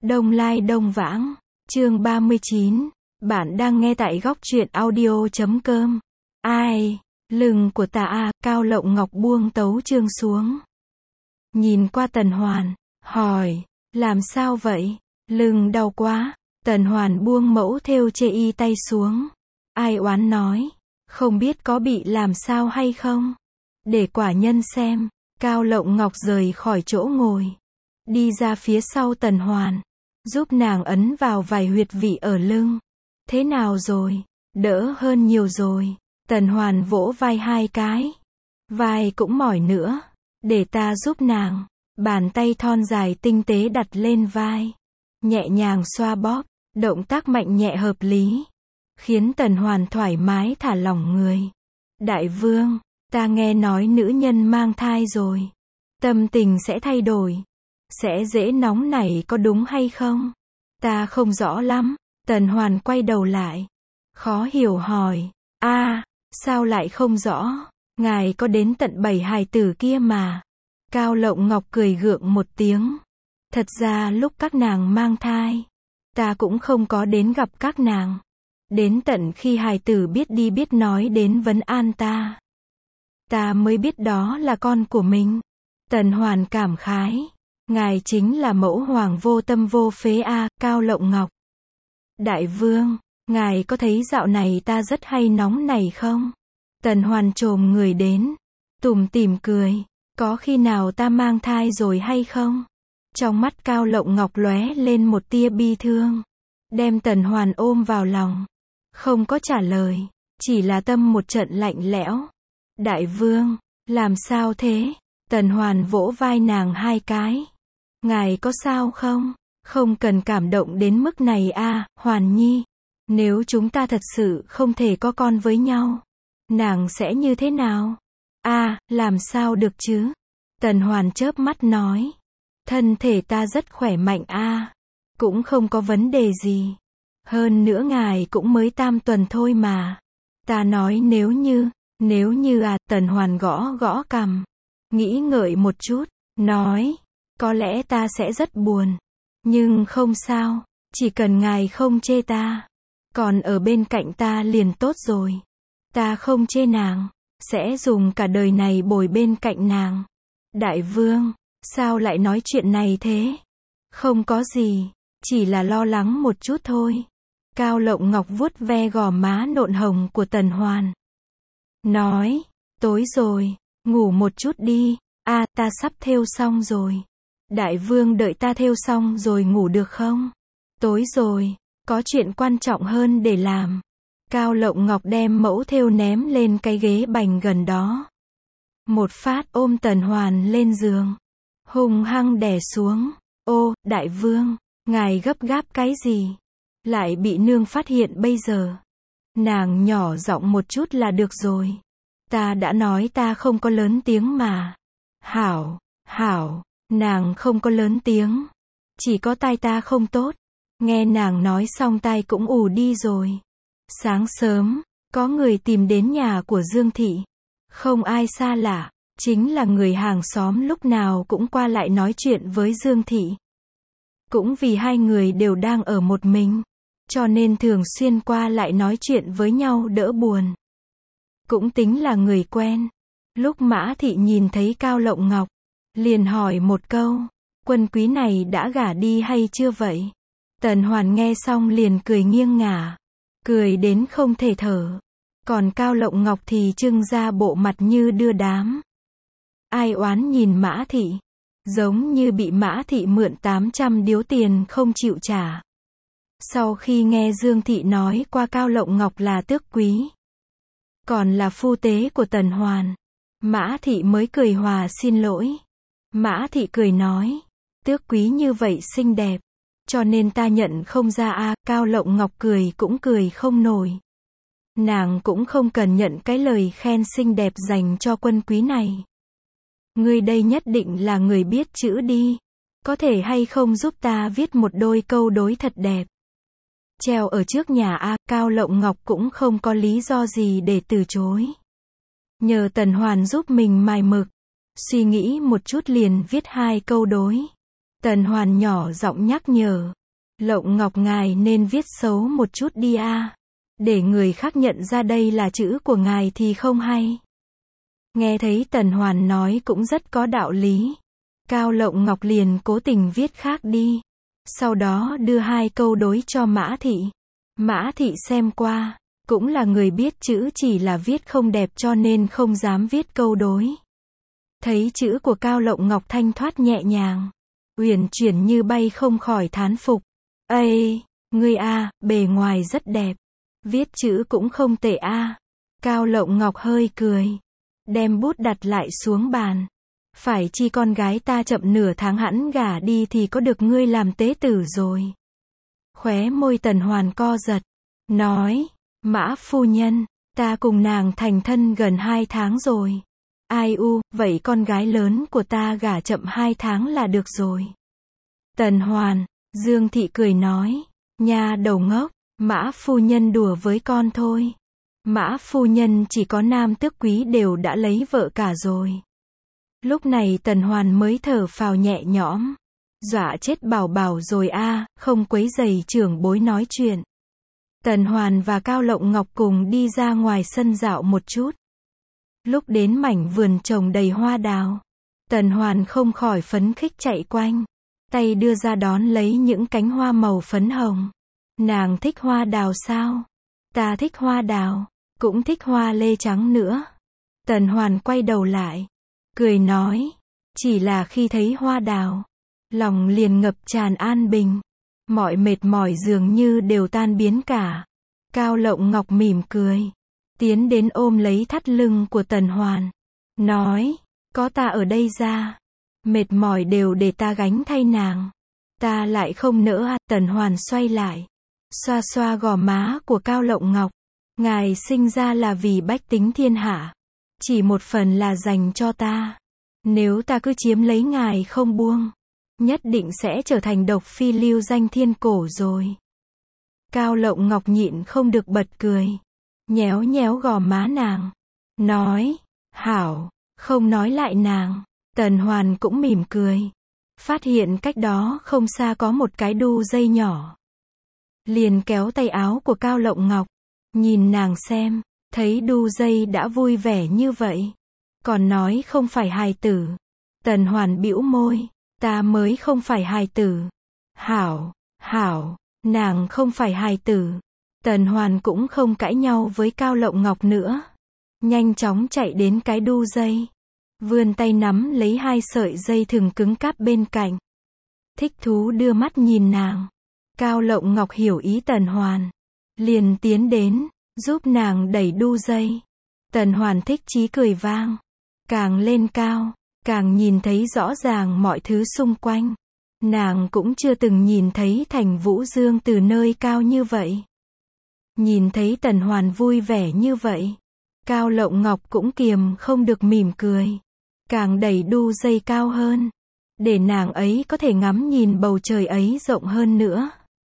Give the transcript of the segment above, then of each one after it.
Đông Lai Đông Vãng, chương 39, bạn đang nghe tại góc truyện audio.com. Ai, lưng của ta à, Cao Lộng Ngọc buông tấu chương xuống. Nhìn qua Tần Hoàn, hỏi, làm sao vậy? Lưng đau quá. Tần Hoàn buông mẫu thêu chê y tay xuống. Ai oán nói, không biết có bị làm sao hay không? Để quả nhân xem. Cao Lộng Ngọc rời khỏi chỗ ngồi, đi ra phía sau Tần Hoàn, giúp nàng ấn vào vài huyệt vị ở lưng. Thế nào rồi? Đỡ hơn nhiều rồi. Tần Hoàn vỗ vai 2 cái. Vai cũng mỏi nữa. Để ta giúp nàng. Bàn tay thon dài tinh tế đặt lên vai, nhẹ nhàng xoa bóp, động tác mạnh nhẹ hợp lý, khiến Tần Hoàn thoải mái thả lỏng người. Đại vương, ta nghe nói nữ nhân mang thai rồi, tâm tình sẽ thay đổi, sẽ dễ nóng nảy có đúng hay không? Ta không rõ lắm. Tần Hoàn quay đầu lại, khó hiểu hỏi, sao lại không rõ? Ngài có đến tận 7 hài tử kia mà. Cao Lộng Ngọc cười gượng một tiếng. Thật ra lúc các nàng mang thai, ta cũng không có đến gặp các nàng. Đến tận khi hài tử biết đi biết nói đến vấn an ta mới biết đó là con của mình. Tần Hoàn cảm khái, ngài chính là mẫu hoàng vô tâm vô phế a, Cao Lộng Ngọc. Đại vương, ngài có thấy dạo này ta rất hay nóng nảy không? Tần Hoàn chồm người đến, tủm tỉm cười, có khi nào ta mang thai rồi hay không? Trong mắt Cao Lộng Ngọc lóe lên một tia bi thương, đem Tần Hoàn ôm vào lòng, không có trả lời, chỉ là tâm một trận lạnh lẽo. Đại vương, làm sao thế? Tần Hoàn vỗ vai nàng 2 cái. Ngài có sao không? Không cần cảm động đến mức này a, Hoàn Nhi. Nếu chúng ta thật sự không thể có con với nhau, nàng sẽ như thế nào? Làm sao được chứ? Tần Hoàn chớp mắt nói. Thân thể ta rất khỏe mạnh cũng không có vấn đề gì. Hơn nữa ngài cũng mới 3 tuần thôi mà. Ta nói nếu như Tần Hoàn gõ gõ cằm, nghĩ ngợi một chút, nói, có lẽ ta sẽ rất buồn. Nhưng không sao, chỉ cần ngài không chê ta, còn ở bên cạnh ta liền tốt rồi. Ta không chê nàng, sẽ dùng cả đời này bồi bên cạnh nàng. Đại vương, sao lại nói chuyện này thế? Không có gì, chỉ là lo lắng một chút thôi. Cao Lộng Ngọc vuốt ve gò má nộn hồng của Tần Hoàn, nói, tối rồi, ngủ một chút đi. Ta sắp thêu xong rồi. Đại vương đợi ta thêu xong rồi ngủ được không? Tối rồi, có chuyện quan trọng hơn để làm. Cao Lộng Ngọc đem mẫu thêu ném lên cái ghế bành gần đó. Một phát ôm Tần Hoàn lên giường, hung hăng đè xuống. Ô, đại vương, ngài gấp gáp cái gì? Lại bị nương phát hiện bây giờ. Nàng nhỏ giọng một chút là được rồi. Ta đã nói ta không có lớn tiếng mà. Hảo, nàng không có lớn tiếng. Chỉ có tai ta không tốt. Nghe nàng nói xong tai cũng ù đi rồi. Sáng sớm, có người tìm đến nhà của Dương Thị. Không ai xa lạ, chính là người hàng xóm lúc nào cũng qua lại nói chuyện với Dương Thị. Cũng vì hai người đều đang ở một mình, cho nên thường xuyên qua lại nói chuyện với nhau đỡ buồn. Cũng tính là người quen. Lúc Mã Thị nhìn thấy Cao Lộng Ngọc, liền hỏi một câu, Quân quý này đã gả đi hay chưa vậy? Tần Hoàn nghe xong liền cười nghiêng ngả, cười đến không thể thở. Còn Cao Lộng Ngọc thì trưng ra bộ mặt như đưa đám. Ai oán nhìn Mã Thị, giống như bị Mã Thị mượn 800 điếu tiền không chịu trả. Sau khi nghe Dương Thị nói qua Cao Lộng Ngọc là tước quý, còn là phu tế của Tần Hoàn, Mã Thị mới cười hòa xin lỗi. Mã Thị cười nói, tước quý như vậy xinh đẹp, cho nên ta nhận không ra Cao Lộng Ngọc cười cũng cười không nổi. Nàng cũng không cần nhận cái lời khen xinh đẹp dành cho quân quý này. Ngươi đây nhất định là người biết chữ đi. Có thể hay không giúp ta viết một đôi câu đối thật đẹp, treo ở trước nhà Cao Lộng Ngọc cũng không có lý do gì để từ chối. Nhờ Tần Hoàn giúp mình mài mực, suy nghĩ một chút liền viết 2 câu đối. Tần Hoàn nhỏ giọng nhắc nhở. Lộng Ngọc ngài nên viết xấu một chút đi a. Để người khác nhận ra đây là chữ của ngài thì không hay. Nghe thấy Tần Hoàn nói cũng rất có đạo lý. Cao Lộng Ngọc liền cố tình viết khác đi. Sau đó đưa 2 câu đối cho Mã Thị. Mã Thị xem qua, cũng là người biết chữ, chỉ là viết không đẹp cho nên không dám viết câu đối. Thấy chữ của Cao Lộng Ngọc thanh thoát nhẹ nhàng, uyển chuyển như bay, không khỏi thán phục. Ây, ngươi a, bề ngoài rất đẹp. Viết chữ cũng không tệ a. Cao Lộng Ngọc hơi cười, đem bút đặt lại xuống bàn. Phải chi con gái ta chậm nửa tháng hẵng gả đi thì có được ngươi làm tế tử rồi. Khóe môi Tần Hoàn co giật, nói, Mã phu nhân, ta cùng nàng thành thân gần 2 tháng rồi. Ai u, vậy con gái lớn của ta gả chậm 2 tháng là được rồi. Tần Hoàn, Dương Thị cười nói, nha đầu ngốc, Mã phu nhân đùa với con thôi. Mã phu nhân chỉ có nam tước quý đều đã lấy vợ cả rồi. Lúc này Tần Hoàn mới thở phào nhẹ nhõm. Dọa chết Bảo Bảo rồi a, không quấy rầy trưởng bối nói chuyện. Tần Hoàn và Cao Lộng Ngọc cùng đi ra ngoài sân dạo một chút. Lúc đến mảnh vườn trồng đầy hoa đào, Tần Hoàn không khỏi phấn khích chạy quanh, tay đưa ra đón lấy những cánh hoa màu phấn hồng. Nàng thích hoa đào sao? Ta thích hoa đào, cũng thích hoa lê trắng nữa. Tần Hoàn quay đầu lại, cười nói, chỉ là khi thấy hoa đào, lòng liền ngập tràn an bình, mọi mệt mỏi dường như đều tan biến cả. Cao Lộng Ngọc mỉm cười, tiến đến ôm lấy thắt lưng của Tần Hoàn, nói, có ta ở đây ra, mệt mỏi đều để ta gánh thay nàng. Ta lại không nỡ à. Tần Hoàn xoay lại, xoa xoa gò má của Cao Lộng Ngọc. Ngài sinh ra là vì bách tính thiên hạ, chỉ một phần là dành cho ta. Nếu ta cứ chiếm lấy ngài không buông, nhất định sẽ trở thành độc phi lưu danh thiên cổ rồi. Cao Lộng Ngọc nhịn không được bật cười, nhéo nhéo gò má nàng, nói, hảo, không nói lại nàng. Tần Hoàn cũng mỉm cười, phát hiện cách đó không xa có một cái đu dây nhỏ. Liền kéo tay áo của Cao Lộng Ngọc, nhìn nàng xem, thấy đu dây đã vui vẻ như vậy, còn nói không phải hài tử. Tần Hoàn bĩu môi, ta mới không phải hài tử. Hảo, hảo, nàng không phải hài tử. Tần Hoàn cũng không cãi nhau với Cao Lộng Ngọc nữa, nhanh chóng chạy đến cái đu dây, vươn tay nắm lấy 2 sợi dây thừng cứng cáp bên cạnh. Thích thú đưa mắt nhìn nàng. Cao Lộng Ngọc hiểu ý Tần Hoàn, liền tiến đến, giúp nàng đẩy đu dây. Tần Hoàn thích chí cười vang, càng lên cao, càng nhìn thấy rõ ràng mọi thứ xung quanh. Nàng cũng chưa từng nhìn thấy thành Vũ Dương từ nơi cao như vậy. Nhìn thấy Tần Hoàn vui vẻ như vậy, Cao Lộng Ngọc cũng kiềm không được mỉm cười, càng đẩy đu dây cao hơn, để nàng ấy có thể ngắm nhìn bầu trời ấy rộng hơn nữa.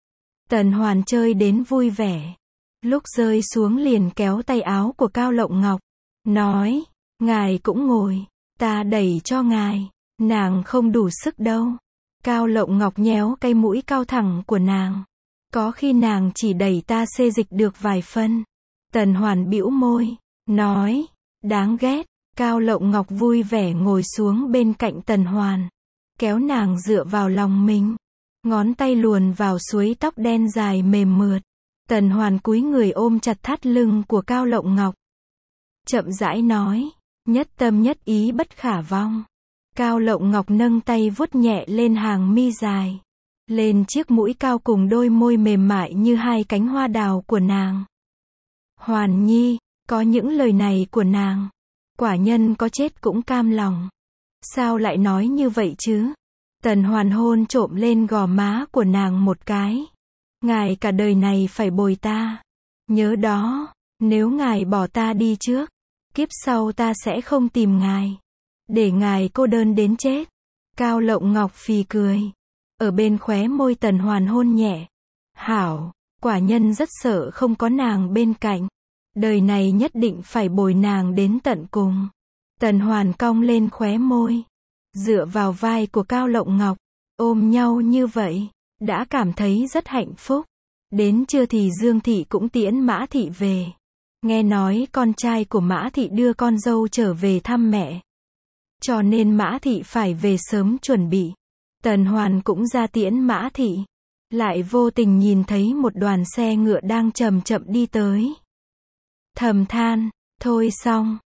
Tần Hoàn chơi đến vui vẻ, lúc rơi xuống liền kéo tay áo của Cao Lộng Ngọc, nói, ngài cũng ngồi, ta đẩy cho ngài, nàng không đủ sức đâu. Cao Lộng Ngọc nhéo cái mũi cao thẳng của nàng, có khi nàng chỉ đẩy ta xê dịch được vài phân. Tần Hoàn bĩu môi, nói, đáng ghét. Cao Lộng Ngọc vui vẻ ngồi xuống bên cạnh Tần Hoàn, kéo nàng dựa vào lòng mình, ngón tay luồn vào suối tóc đen dài mềm mượt. Tần Hoàn cúi người ôm chặt thắt lưng của Cao Lộng Ngọc, chậm rãi nói, nhất tâm nhất ý bất khả vong. Cao Lộng Ngọc nâng tay vuốt nhẹ lên hàng mi dài, lên chiếc mũi cao cùng đôi môi mềm mại như 2 cánh hoa đào của nàng. Hoàn Nhi, có những lời này của nàng, quả nhân có chết cũng cam lòng. Sao lại nói như vậy chứ? Tần Hoàn hôn trộm lên gò má của nàng một cái. Ngài cả đời này phải bồi ta. Nhớ đó, nếu ngài bỏ ta đi trước, kiếp sau ta sẽ không tìm ngài, để ngài cô đơn đến chết. Cao Lộng Ngọc phì cười, ở bên khóe môi Tần Hoàn hôn nhẹ. Hảo, quả nhân rất sợ không có nàng bên cạnh, đời này nhất định phải bồi nàng đến tận cùng. Tần Hoàn cong lên khóe môi, dựa vào vai của Cao Lộng Ngọc, ôm nhau như vậy, đã cảm thấy rất hạnh phúc. Đến trưa thì Dương Thị cũng tiễn Mã Thị về. Nghe nói con trai của Mã Thị đưa con dâu trở về thăm mẹ. Cho nên Mã Thị phải về sớm chuẩn bị. Tần Hoàn cũng ra tiễn Mã Thị. Lại vô tình nhìn thấy một đoàn xe ngựa đang chậm chậm đi tới. Thầm than, thôi xong,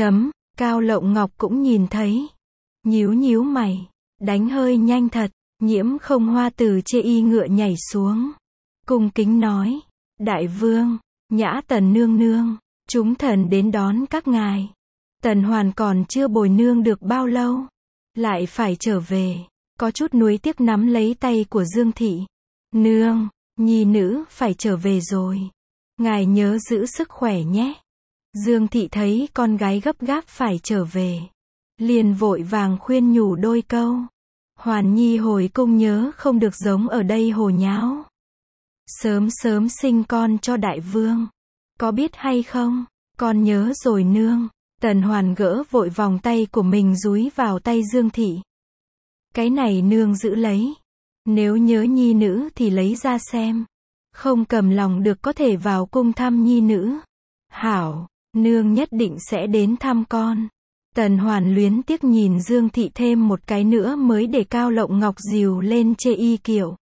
Cao Lộng Ngọc cũng nhìn thấy. Nhíu nhíu mày, đánh hơi nhanh thật, Nhiễm Không Hoa từ chê y ngựa nhảy xuống. Cung kính nói, Đại Vương, Nhã Tần nương nương, chúng thần đến đón các ngài. Tần Hoàn còn chưa bồi nương được bao lâu, lại phải trở về, có chút nuối tiếc nắm lấy tay của Dương Thị. Nương, nhi nữ phải trở về rồi. Ngài nhớ giữ sức khỏe nhé. Dương Thị thấy con gái gấp gáp phải trở về, liền vội vàng khuyên nhủ đôi câu. Hoàn nhi hồi cung nhớ không được giống ở đây hồ nháo. Sớm sớm sinh con cho đại vương. Có biết hay không? Con nhớ rồi nương. Tần Hoàn gỡ vội vòng tay của mình dúi vào tay Dương Thị. Cái này nương giữ lấy. Nếu nhớ nhi nữ thì lấy ra xem. Không cầm lòng được có thể vào cung thăm nhi nữ. Hảo, nương nhất định sẽ đến thăm con. Tần Hoàn luyến tiếc nhìn Dương Thị thêm một cái nữa mới để Cao Lộng Ngọc dìu lên chê y kiệu.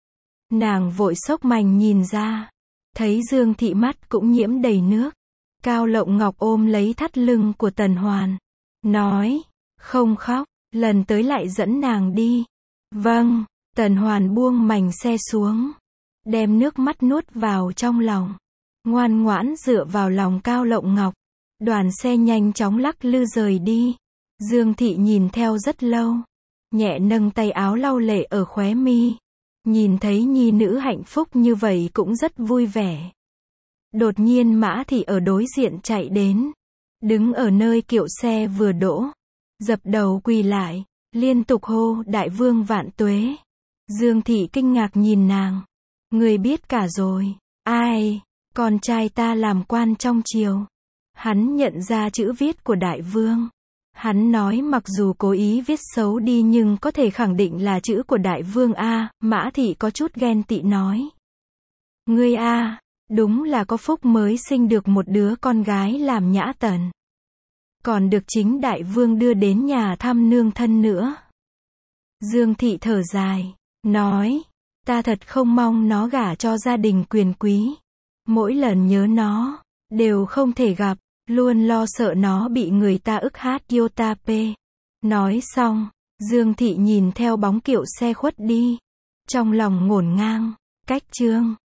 Nàng vội xốc mành nhìn ra. Thấy Dương Thị mắt cũng nhiễm đầy nước. Cao Lộng Ngọc ôm lấy thắt lưng của Tần Hoàn. Nói, không khóc, lần tới lại dẫn nàng đi. Vâng, Tần Hoàn buông mành xe xuống. Đem nước mắt nuốt vào trong lòng. Ngoan ngoãn dựa vào lòng Cao Lộng Ngọc. Đoàn xe nhanh chóng lắc lư rời đi. Dương Thị nhìn theo rất lâu. Nhẹ nâng tay áo lau lệ ở khóe mi. Nhìn thấy nhi nữ hạnh phúc như vậy cũng rất vui vẻ. Đột nhiên Mã Thị ở đối diện chạy đến. Đứng ở nơi kiệu xe vừa đỗ. Dập đầu quỳ lại. Liên tục hô Đại Vương vạn tuế. Dương Thị kinh ngạc nhìn nàng. Người biết cả rồi. Ai? Con trai ta làm quan trong triều. Hắn nhận ra chữ viết của Đại Vương. Hắn nói mặc dù cố ý viết xấu đi nhưng có thể khẳng định là chữ của Đại Vương a. Mã Thị có chút ghen tị nói. Ngươi a, đúng là có phúc mới sinh được một đứa con gái làm Nhã Tần. Còn được chính Đại Vương đưa đến nhà thăm nương thân nữa. Dương Thị thở dài, nói, ta thật không mong nó gả cho gia đình quyền quý. Mỗi lần nhớ nó, đều không thể gặp, luôn lo sợ nó bị người ta ức hát yotape. Nói xong, Dương Thị nhìn theo bóng kiệu xe khuất đi. Trong lòng ngổn ngang, cách chương.